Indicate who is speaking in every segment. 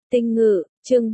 Speaker 1: Tinh Ngự, chương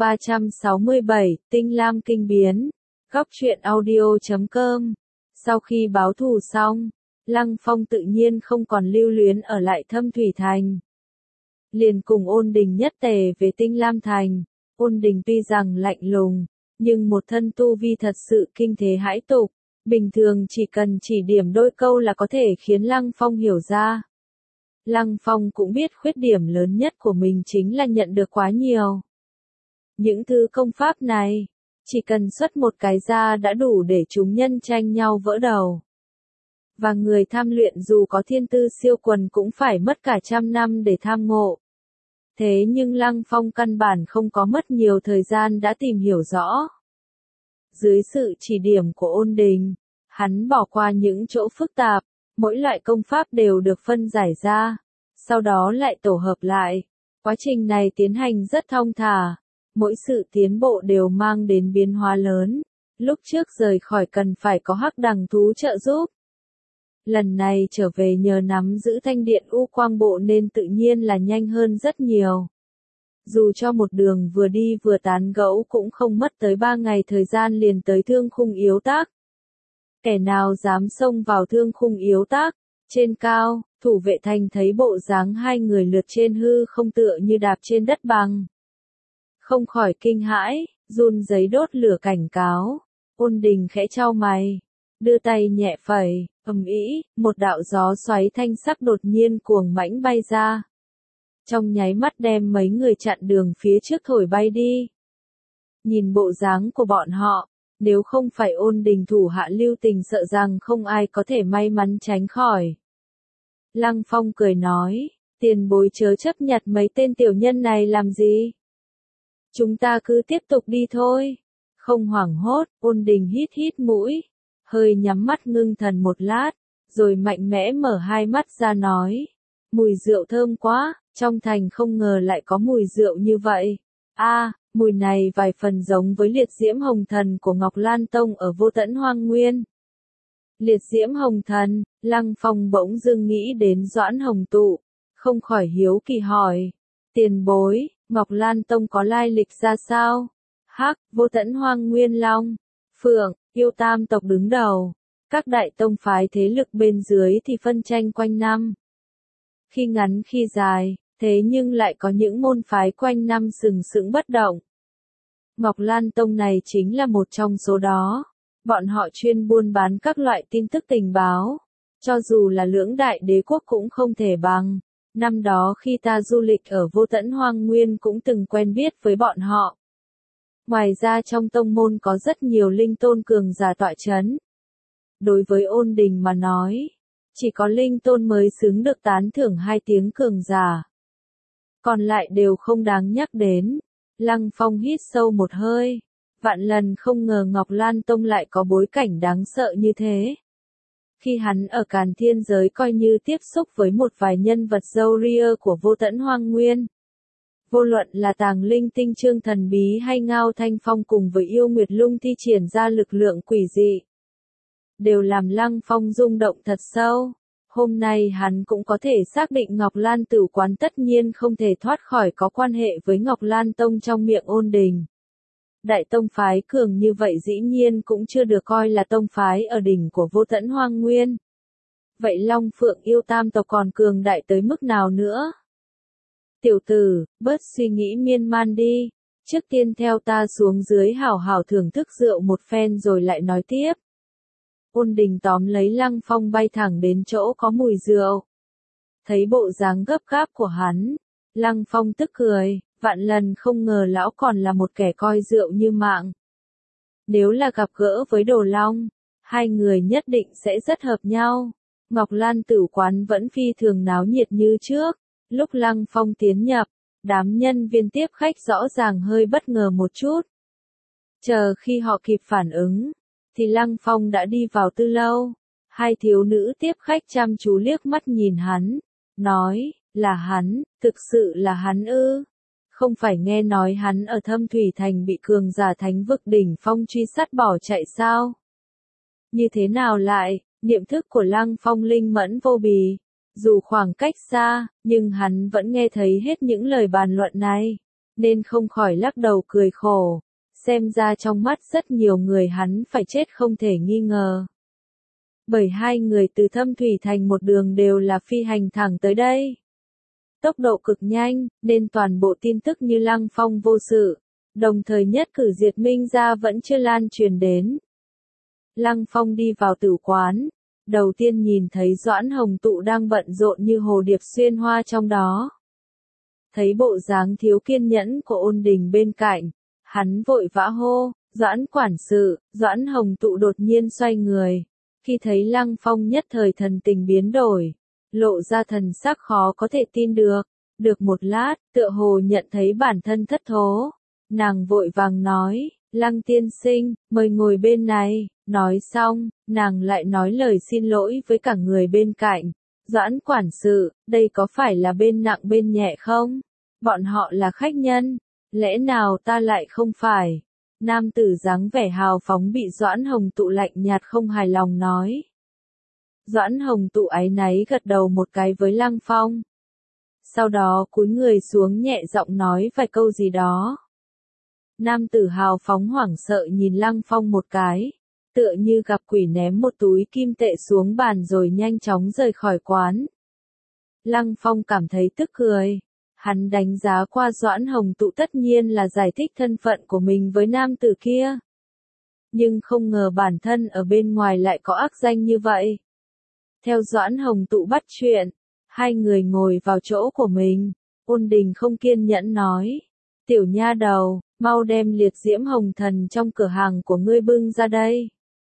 Speaker 1: 367, Tinh Lam kinh biến. Góc truyện audio.com. Sau khi báo thù xong, Lăng Phong tự nhiên không còn lưu luyến ở lại Thâm Thủy Thành. Liền cùng Ôn Đình nhất tề về Tinh Lam Thành. Ôn Đình tuy rằng lạnh lùng, nhưng một thân tu vi thật sự kinh thế hãi tục. Bình thường chỉ cần chỉ điểm đôi câu là có thể khiến Lăng Phong hiểu ra. Lăng Phong cũng biết khuyết điểm lớn nhất của mình chính là nhận được quá nhiều. Những thứ công pháp này, chỉ cần xuất một cái ra đã đủ để chúng nhân tranh nhau vỡ đầu. Và người tham luyện dù có thiên tư siêu quần cũng phải mất cả 100 năm để tham ngộ. Thế nhưng Lăng Phong căn bản không có mất nhiều thời gian đã tìm hiểu rõ. Dưới sự chỉ điểm của Ôn Đình, hắn bỏ qua những chỗ phức tạp, mỗi loại công pháp đều được phân giải ra, sau đó lại tổ hợp lại. Quá trình này tiến hành rất thong thả, mỗi sự tiến bộ đều mang đến biến hóa lớn. Lúc trước rời khỏi cần phải có hắc đằng thú trợ giúp. Lần này trở về nhờ nắm giữ thanh điện U Quang Bộ nên tự nhiên là nhanh hơn rất nhiều. Dù cho một đường vừa đi vừa tán gẫu cũng không mất tới 3 ngày thời gian liền tới Thương Khung Yếu Tác. Kẻ nào dám xông vào Thương Khung Yếu Tác? Trên cao, thủ vệ thành thấy bộ dáng hai người lượt trên hư không tựa như đạp trên đất bằng. Không khỏi kinh hãi, run giấy đốt lửa cảnh cáo. Ôn Đình khẽ chau mày, đưa tay nhẹ phẩy, ầm ĩ, một đạo gió xoáy thanh sắc đột nhiên cuồng mãnh bay ra. Trong nháy mắt đem mấy người chặn đường phía trước thổi bay đi. Nhìn bộ dáng của bọn họ, nếu không phải Ôn Đình thủ hạ lưu tình sợ rằng không ai có thể may mắn tránh khỏi. Lăng Phong cười nói, tiền bối chớ chấp nhặt mấy tên tiểu nhân này làm gì. Chúng ta cứ tiếp tục đi thôi. Không hoảng hốt, Ôn Đình hít hít mũi, hơi nhắm mắt ngưng thần một lát, rồi mạnh mẽ mở hai mắt ra nói. Mùi rượu thơm quá, trong thành không ngờ lại có mùi rượu như vậy. Mùi này vài phần giống với liệt diễm hồng thần của Ngọc Lan Tông ở Vô Tẫn Hoang Nguyên. Liệt diễm hồng thần, Lăng Phong bỗng dưng nghĩ đến Doãn Hồng Tụ, không khỏi hiếu kỳ hỏi. Tiền bối, Ngọc Lan Tông có lai lịch ra sao? Hắc, Vô Tẫn Hoang Nguyên Long, Phượng, Yêu Tam tộc đứng đầu. Các đại tông phái thế lực bên dưới thì phân tranh quanh năm. Khi ngắn khi dài, thế nhưng lại có những môn phái quanh năm sừng sững bất động. Ngọc Lan Tông này chính là một trong số đó. Bọn họ chuyên buôn bán các loại tin tức tình báo. Cho dù là lưỡng đại đế quốc cũng không thể bằng. Năm đó khi ta du lịch ở Vô Tẫn Hoang Nguyên cũng từng quen biết với bọn họ. Ngoài ra trong tông môn có rất nhiều linh tôn cường giả tọa chấn. Đối với Ôn Đình mà nói, chỉ có linh tôn mới xứng được tán thưởng 2 tiếng cường giả. Còn lại đều không đáng nhắc đến. Lăng Phong hít sâu một hơi. Vạn lần không ngờ Ngọc Lan Tông lại có bối cảnh đáng sợ như thế. Khi hắn ở Càn Thiên giới coi như tiếp xúc với một vài nhân vật râu ria của Vô Tẫn Hoang Nguyên. Vô luận là Tàng Linh Tinh Trương thần bí hay Ngao Thanh Phong cùng với Yêu Nguyệt Lung thi triển ra lực lượng quỷ dị, đều làm Lăng Phong rung động thật sâu. Hôm nay hắn cũng có thể xác định Ngọc Lan Tử Quán tất nhiên không thể thoát khỏi có quan hệ với Ngọc Lan Tông trong miệng Ôn Đình. Đại tông phái cường như vậy dĩ nhiên cũng chưa được coi là tông phái ở đỉnh của Vô Tẫn Hoang Nguyên. Vậy Long Phượng Yêu Tam tộc còn cường đại tới mức nào nữa? Tiểu tử, bớt suy nghĩ miên man đi. Trước tiên theo ta xuống dưới hảo hảo thưởng thức rượu một phen rồi lại nói tiếp. Ôn Đình tóm lấy Lăng Phong bay thẳng đến chỗ có mùi rượu. Thấy bộ dáng gấp gáp của hắn, Lăng Phong tức cười, vạn lần không ngờ lão còn là một kẻ coi rượu như mạng. Nếu là gặp gỡ với Đồ Long, hai người nhất định sẽ rất hợp nhau. Ngọc Lan Tử Quán vẫn phi thường náo nhiệt như trước. Lúc Lăng Phong tiến nhập, đám nhân viên tiếp khách rõ ràng hơi bất ngờ một chút. Chờ khi họ kịp phản ứng, thì Lăng Phong đã đi vào tư lâu. 2 thiếu nữ tiếp khách chăm chú liếc mắt nhìn hắn, nói, là hắn, thực sự là hắn ư? Không phải nghe nói hắn ở Thâm Thủy Thành bị cường giả thánh vực đỉnh phong truy sát bỏ chạy sao? Như thế nào lại, niệm thức của Lăng Phong linh mẫn vô bì. Dù khoảng cách xa, nhưng hắn vẫn nghe thấy hết những lời bàn luận này. nên không khỏi lắc đầu cười khổ. Xem ra trong mắt rất nhiều người hắn phải chết không thể nghi ngờ. Bởi hai người từ Thâm Thủy Thành một đường đều là phi hành thẳng tới đây. Tốc độ cực nhanh, nên toàn bộ tin tức như Lăng Phong vô sự, đồng thời nhất cử diệt Minh gia vẫn chưa lan truyền đến. Lăng Phong đi vào tử quán, đầu tiên nhìn thấy Doãn Hồng Tụ đang bận rộn như hồ điệp xuyên hoa trong đó. Thấy bộ dáng thiếu kiên nhẫn của Ôn Đình bên cạnh, hắn vội vã hô, Doãn quản sự. Doãn Hồng Tụ đột nhiên xoay người, khi thấy Lăng Phong nhất thời thần tình biến đổi, lộ ra thần sắc khó có thể tin được. Được một lát, tựa hồ nhận thấy bản thân thất thố, nàng vội vàng nói, Lăng tiên sinh, mời ngồi bên này. Nói xong, nàng lại nói lời xin lỗi với cả người bên cạnh. Doãn quản sự, đây có phải là bên nặng bên nhẹ không? Bọn họ là khách nhân, lẽ nào ta lại không phải? Nam tử dáng vẻ hào phóng bị Doãn Hồng Tụ lạnh nhạt không hài lòng nói. Doãn Hồng Tụ áy náy gật đầu một cái với Lăng Phong. Sau đó cúi người xuống nhẹ giọng nói vài câu gì đó. Nam tử hào phóng hoảng sợ nhìn Lăng Phong một cái, tựa như gặp quỷ ném một túi kim tệ xuống bàn rồi nhanh chóng rời khỏi quán. Lăng Phong cảm thấy tức cười. Hắn đánh giá qua Doãn Hồng Tụ tất nhiên là giải thích thân phận của mình với nam tử kia. Nhưng không ngờ bản thân ở bên ngoài lại có ác danh như vậy. Theo Doãn Hồng Tụ bắt chuyện, hai người ngồi vào chỗ của mình. Ôn Đình không kiên nhẫn nói, tiểu nha đầu, mau đem liệt diễm hồng thần trong cửa hàng của ngươi bưng ra đây.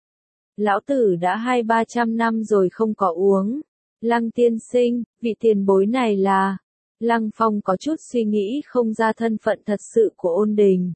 Speaker 1: Lão tử đã 200-300 năm rồi không có uống. Lăng tiên sinh, vị tiền bối này là... Lăng Phong có chút suy nghĩ không ra thân phận thật sự của Ôn Đình.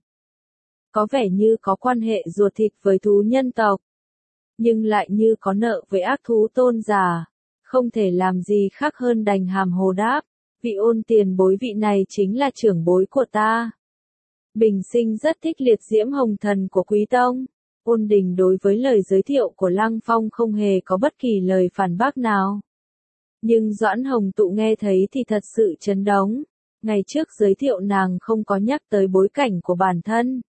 Speaker 1: Có vẻ như có quan hệ ruột thịt với thú nhân tộc, nhưng lại như có nợ với ác thú tôn giả, không thể làm gì khác hơn đành hàm hồ đáp, vị Ôn tiền bối vị này chính là trưởng bối của ta. Bình sinh rất thích liệt diễm hồng thần của Quý Tông. Ôn Đình đối với lời giới thiệu của Lăng Phong không hề có bất kỳ lời phản bác nào. Nhưng Doãn Hồng Tụ nghe thấy thì thật sự chấn động. Ngày trước giới thiệu nàng không có nhắc tới bối cảnh của bản thân.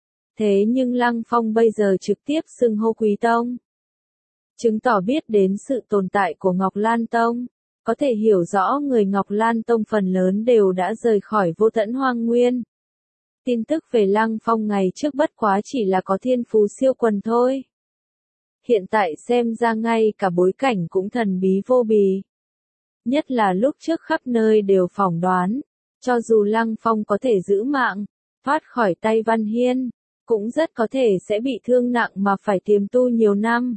Speaker 1: Thế nhưng Lăng Phong bây giờ trực tiếp xưng hô Quý Tông, chứng tỏ biết đến sự tồn tại của Ngọc Lan Tông. Có thể hiểu rõ người Ngọc Lan Tông phần lớn đều đã rời khỏi Vô Tận Hoang Nguyên. Tin tức về Lăng Phong ngày trước bất quá chỉ là có thiên phú siêu quần thôi. Hiện tại xem ra ngay cả bối cảnh cũng thần bí vô bì. Nhất là lúc trước khắp nơi đều phỏng đoán, cho dù Lăng Phong có thể giữ mạng, thoát khỏi tay Văn Hiên, cũng rất có thể sẽ bị thương nặng mà phải tiềm tu nhiều năm.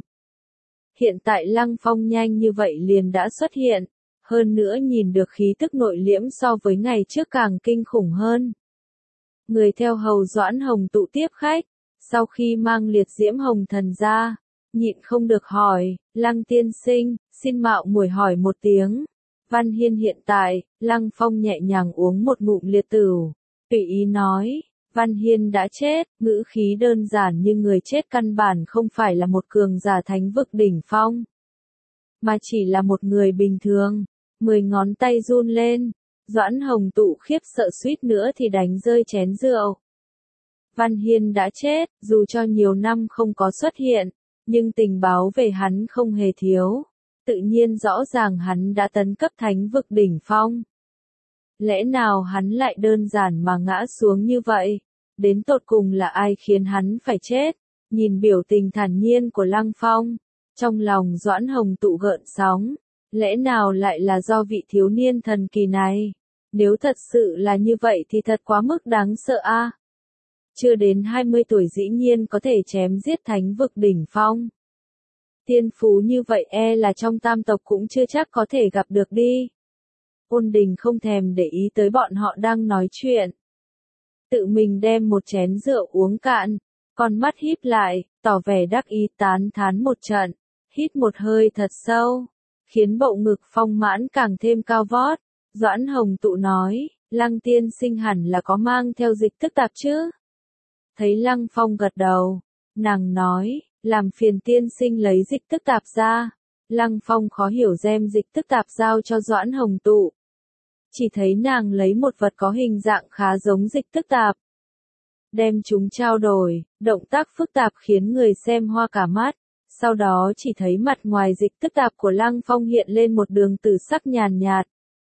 Speaker 1: Hiện tại Lăng Phong nhanh như vậy liền đã xuất hiện, hơn nữa nhìn được khí tức nội liễm so với ngày trước càng kinh khủng hơn. Người theo hầu Doãn Hồng Tụ tiếp khách, sau khi mang liệt diễm hồng thần ra, nhịn không được hỏi, Lăng tiên sinh, xin mạo muội hỏi một tiếng. Văn Hiên hiện tại, Lăng Phong nhẹ nhàng uống một ngụm liệt tửu, tùy ý nói, Văn Hiên đã chết, ngữ khí đơn giản như người chết căn bản không phải là một cường giả thánh vực đỉnh phong, mà chỉ là một người bình thường. 10 ngón tay run lên, Doãn Hồng Tụ khiếp sợ suýt nữa thì đánh rơi chén rượu. Văn Hiên đã chết, dù cho nhiều năm không có xuất hiện, nhưng tình báo về hắn không hề thiếu. Tự nhiên rõ ràng hắn đã tấn cấp thánh vực đỉnh phong. Lẽ nào hắn lại đơn giản mà ngã xuống như vậy? Đến tột cùng là ai khiến hắn phải chết? Nhìn biểu tình thản nhiên của Lăng Phong, trong lòng Doãn Hồng Tụ gợn sóng. Lẽ nào lại là do vị thiếu niên thần kỳ này? Nếu thật sự là như vậy thì thật quá mức đáng sợ a. Chưa đến 20 tuổi dĩ nhiên có thể chém giết thánh vực đỉnh phong. Tiên phú như vậy là trong tam tộc cũng chưa chắc có thể gặp được đi. Ôn Đình không thèm để ý tới bọn họ đang nói chuyện. Tự mình đem một chén rượu uống cạn, con mắt híp lại, tỏ vẻ đắc ý tán thán một trận, hít một hơi thật sâu, khiến bậu ngực phong mãn càng thêm cao vót. Doãn Hồng Tụ nói, Lăng tiên sinh hẳn là có mang theo dịch tức tạp chứ? Thấy Lăng Phong gật đầu, nàng nói, làm phiền tiên sinh lấy dịch tức tạp ra. Lăng Phong khó hiểu đem dịch tức tạp giao cho Doãn Hồng Tụ. chỉ thấy nàng lấy một vật có hình dạng khá giống dịch tức tạp. Đem chúng trao đổi, động tác phức tạp khiến người xem hoa cả mắt. Sau đó chỉ thấy mặt ngoài dịch tức tạp của Lăng Phong hiện lên một đường tử sắc nhàn nhạt.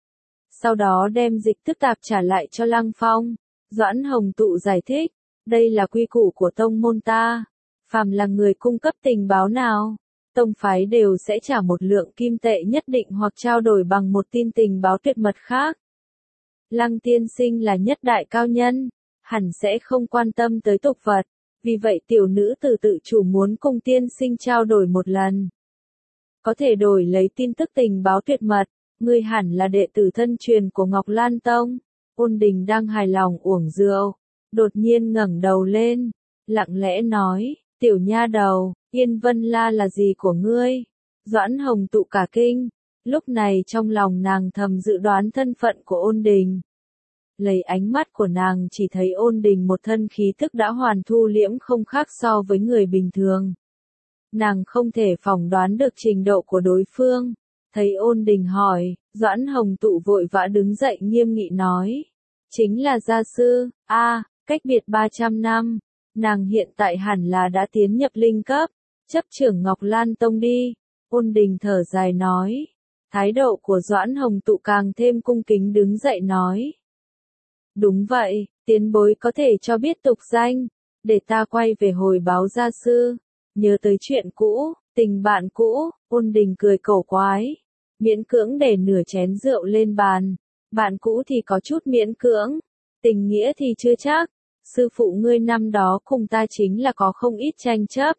Speaker 1: Sau đó đem dịch tức tạp trả lại cho Lăng Phong. Doãn Hồng Tụ giải thích, đây là quy củ của tông môn ta. Phàm là người cung cấp tình báo nào, tông phái đều sẽ trả một lượng kim tệ nhất định hoặc trao đổi bằng một tin tình báo tuyệt mật khác. Lăng tiên sinh là nhất đại cao nhân, hẳn sẽ không quan tâm tới tục vật, vì vậy tiểu nữ tử tự chủ muốn cùng tiên sinh trao đổi một lần. Có thể đổi lấy tin tức tình báo tuyệt mật, ngươi hẳn là đệ tử thân truyền của Ngọc Lan Tông. Ôn Đình đang hài lòng uống rượu, đột nhiên ngẩng đầu lên, lặng lẽ nói, tiểu nha đầu, Yên Vân La là gì của ngươi? Doãn Hồng Tụ cả kinh, lúc này trong lòng nàng thầm dự đoán thân phận của Ôn Đình. Lấy ánh mắt của nàng chỉ thấy Ôn Đình một thân khí tức đã hoàn thu liễm không khác so với người bình thường. Nàng không thể phỏng đoán được trình độ của đối phương. Thấy Ôn Đình hỏi, Doãn Hồng Tụ vội vã đứng dậy nghiêm nghị nói. Chính là gia sư, cách biệt 300 năm. Nàng hiện tại hẳn là đã tiến nhập linh cấp, chấp trưởng Ngọc Lan Tông đi. Ôn Đình thở dài nói. Thái độ của Doãn Hồng Tụ càng thêm cung kính đứng dậy nói. Đúng vậy, tiền bối có thể cho biết tục danh, để ta quay về hồi báo gia sư. Nhớ tới chuyện cũ, tình bạn cũ, Ôn Đình cười cổ quái. Miễn cưỡng để nửa chén rượu lên bàn. Bạn cũ thì có chút miễn cưỡng, tình nghĩa thì chưa chắc. Sư phụ ngươi năm đó cùng ta chính là có không ít tranh chấp.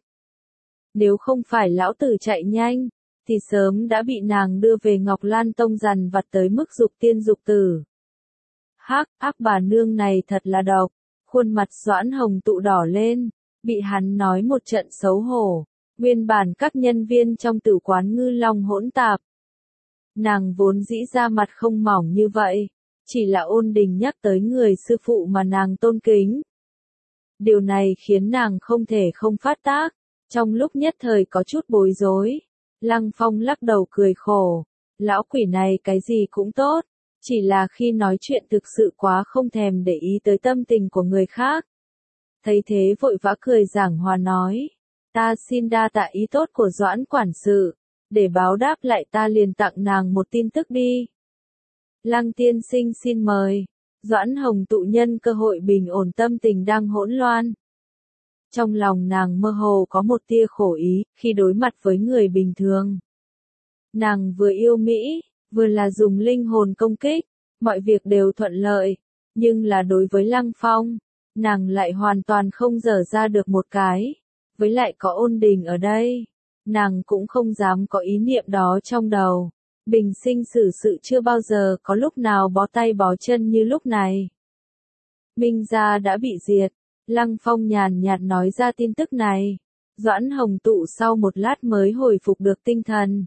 Speaker 1: Nếu không phải lão tử chạy nhanh, thì sớm đã bị nàng đưa về Ngọc Lan Tông dằn vặt tới mức dục tiên dục tử. Hắc, ác bà nương này thật là độc. Khuôn mặt Doãn Hồng Tụ đỏ lên, bị hắn nói một trận xấu hổ. Nguyên bản các nhân viên trong tử quán Ngư Long hỗn tạp. Nàng vốn dĩ ra mặt không mỏng như vậy, chỉ là Ôn Đình nhắc tới người sư phụ mà nàng tôn kính. Điều này khiến nàng không thể không phát tác, trong lúc nhất thời có chút bối rối. Lăng Phong lắc đầu cười khổ, lão quỷ này cái gì cũng tốt, chỉ là khi nói chuyện thực sự quá không thèm để ý tới tâm tình của người khác. Thấy thế vội vã cười giảng hòa nói, ta xin đa tạ ý tốt của Doãn quản sự. Để báo đáp lại ta liền tặng nàng một tin tức đi. Lăng tiên sinh xin mời. Doãn Hồng Tụ nhân cơ hội bình ổn tâm tình đang hỗn loạn. Trong lòng nàng mơ hồ có một tia khổ ý, khi đối mặt với người bình thường. Nàng vừa yêu Mỹ, vừa là dùng linh hồn công kích, mọi việc đều thuận lợi, nhưng là đối với Lăng Phong, nàng lại hoàn toàn không dở ra được một cái, với lại có Ôn Đình ở đây. Nàng cũng không dám có ý niệm đó trong đầu. Bình sinh xử sự chưa bao giờ có lúc nào bó tay bó chân như lúc này. Minh gia đã bị diệt. Lăng Phong nhàn nhạt nói ra tin tức này. Doãn Hồng Tụ sau một lát mới hồi phục được tinh thần.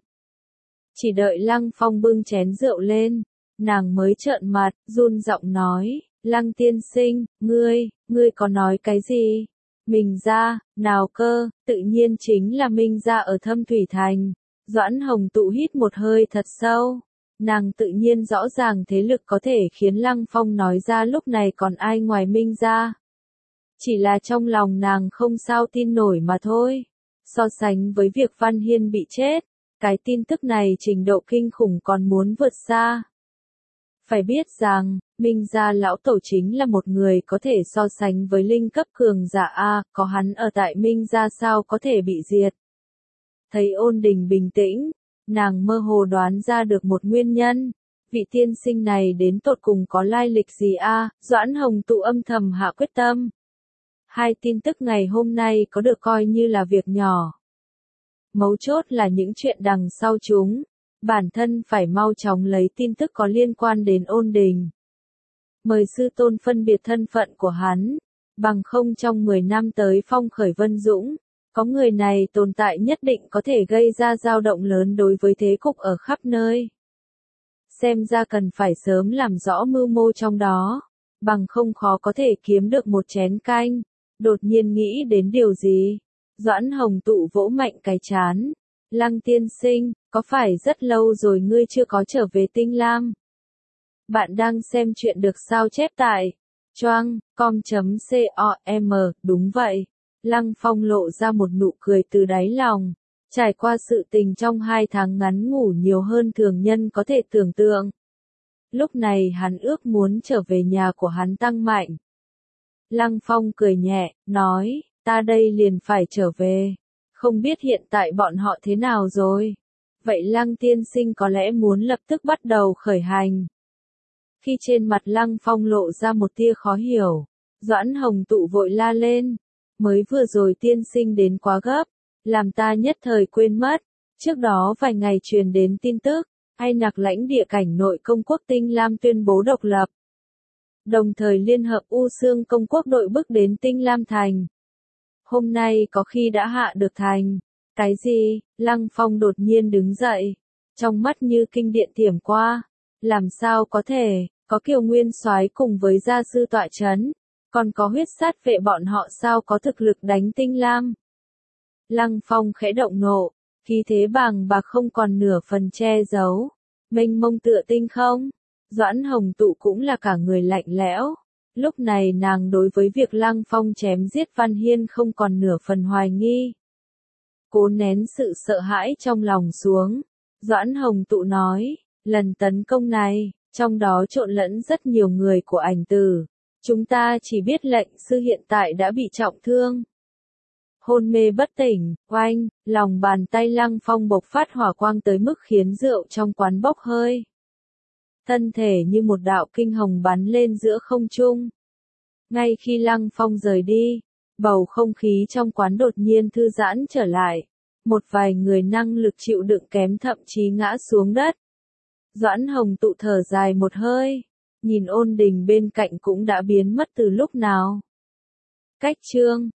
Speaker 1: Chỉ đợi Lăng Phong bưng chén rượu lên, nàng mới trợn mặt, run giọng nói, Lăng tiên sinh, ngươi có nói cái gì? Minh gia, nào cơ, tự nhiên chính là Minh gia ở Thâm Thủy Thành. Doãn Hồng Tụ hít một hơi thật sâu. Nàng tự nhiên rõ ràng thế lực có thể khiến Lăng Phong nói ra lúc này còn ai ngoài Minh gia. Chỉ là trong lòng nàng không sao tin nổi mà thôi. So sánh với việc Văn Hiên bị chết, cái tin tức này trình độ kinh khủng còn muốn vượt xa. Phải biết rằng, Minh gia lão tổ chính là một người có thể so sánh với linh cấp cường giả có hắn ở tại Minh gia sao có thể bị diệt. Thấy Ôn Đình bình tĩnh, nàng mơ hồ đoán ra được một nguyên nhân. Vị tiên sinh này đến tột cùng có lai lịch gì Doãn Hồng Tụ âm thầm hạ quyết tâm. Hai tin tức ngày hôm nay có được coi như là việc nhỏ. Mấu chốt là những chuyện đằng sau chúng. Bản thân phải mau chóng lấy tin tức có liên quan đến Ôn Đình. Mời sư tôn phân biệt thân phận của hắn. Bằng không trong 10 năm tới phong khởi vân dũng, có người này tồn tại nhất định có thể gây ra dao động lớn đối với thế cục ở khắp nơi. Xem ra cần phải sớm làm rõ mưu mô trong đó. Bằng không khó có thể kiếm được một chén canh. Đột nhiên nghĩ đến điều gì? Doãn Hồng Tụ vỗ mạnh cái trán. Lăng tiên sinh, có phải rất lâu rồi ngươi chưa có trở về Tinh Lam? Bạn đang xem chuyện được sao chép tại choang.com, đúng vậy. Lăng Phong lộ ra một nụ cười từ đáy lòng. Trải qua sự tình trong 2 tháng ngắn ngủ nhiều hơn thường nhân có thể tưởng tượng. Lúc này hắn ước muốn trở về nhà của hắn tăng mạnh. Lăng Phong cười nhẹ, nói, ta đây liền phải trở về. Không biết hiện tại bọn họ thế nào rồi? Vậy Lăng tiên sinh có lẽ muốn lập tức bắt đầu khởi hành. Khi trên mặt Lăng Phong lộ ra một tia khó hiểu, Doãn Hồng Tụ vội la lên. Mới vừa rồi tiên sinh đến quá gấp, làm ta nhất thời quên mất. Trước đó vài ngày truyền đến tin tức, Ai Nặc lãnh địa cảnh nội công quốc Tinh Lam tuyên bố độc lập. Đồng thời liên hợp U Xương công quốc đội bước đến Tinh Lam thành. Hôm nay có khi đã hạ được thành. Cái gì? Lăng Phong đột nhiên đứng dậy. Trong mắt như kinh điện tiềm qua. Làm sao có thể, có Kiều Nguyên Soái cùng với gia sư tọa chấn. Còn có huyết sát vệ bọn họ sao có thực lực đánh Tinh Lam. Lăng Phong khẽ động nộ. Khí thế bàng bạc không còn nửa phần che giấu. Mênh mông tựa tinh không. Doãn Hồng Tụ cũng là cả người lạnh lẽo. Lúc này nàng đối với việc Lăng Phong chém giết Văn Hiên không còn nửa phần hoài nghi. Cố nén sự sợ hãi trong lòng xuống. Doãn Hồng Tụ nói, lần tấn công này, trong đó trộn lẫn rất nhiều người của Ảnh Tử. Chúng ta chỉ biết lệnh sư hiện tại đã bị trọng thương. Hôn mê bất tỉnh, oanh, lòng bàn tay Lăng Phong bộc phát hỏa quang tới mức khiến rượu trong quán bốc hơi. Thân thể như một đạo kinh hồng bắn lên giữa không trung. Ngay khi Lăng Phong rời đi, bầu không khí trong quán đột nhiên thư giãn trở lại. Một vài người năng lực chịu đựng kém thậm chí ngã xuống đất. Doãn Hồng Tụ thở dài một hơi, nhìn Ôn Đình bên cạnh cũng đã biến mất từ lúc nào. Cách chương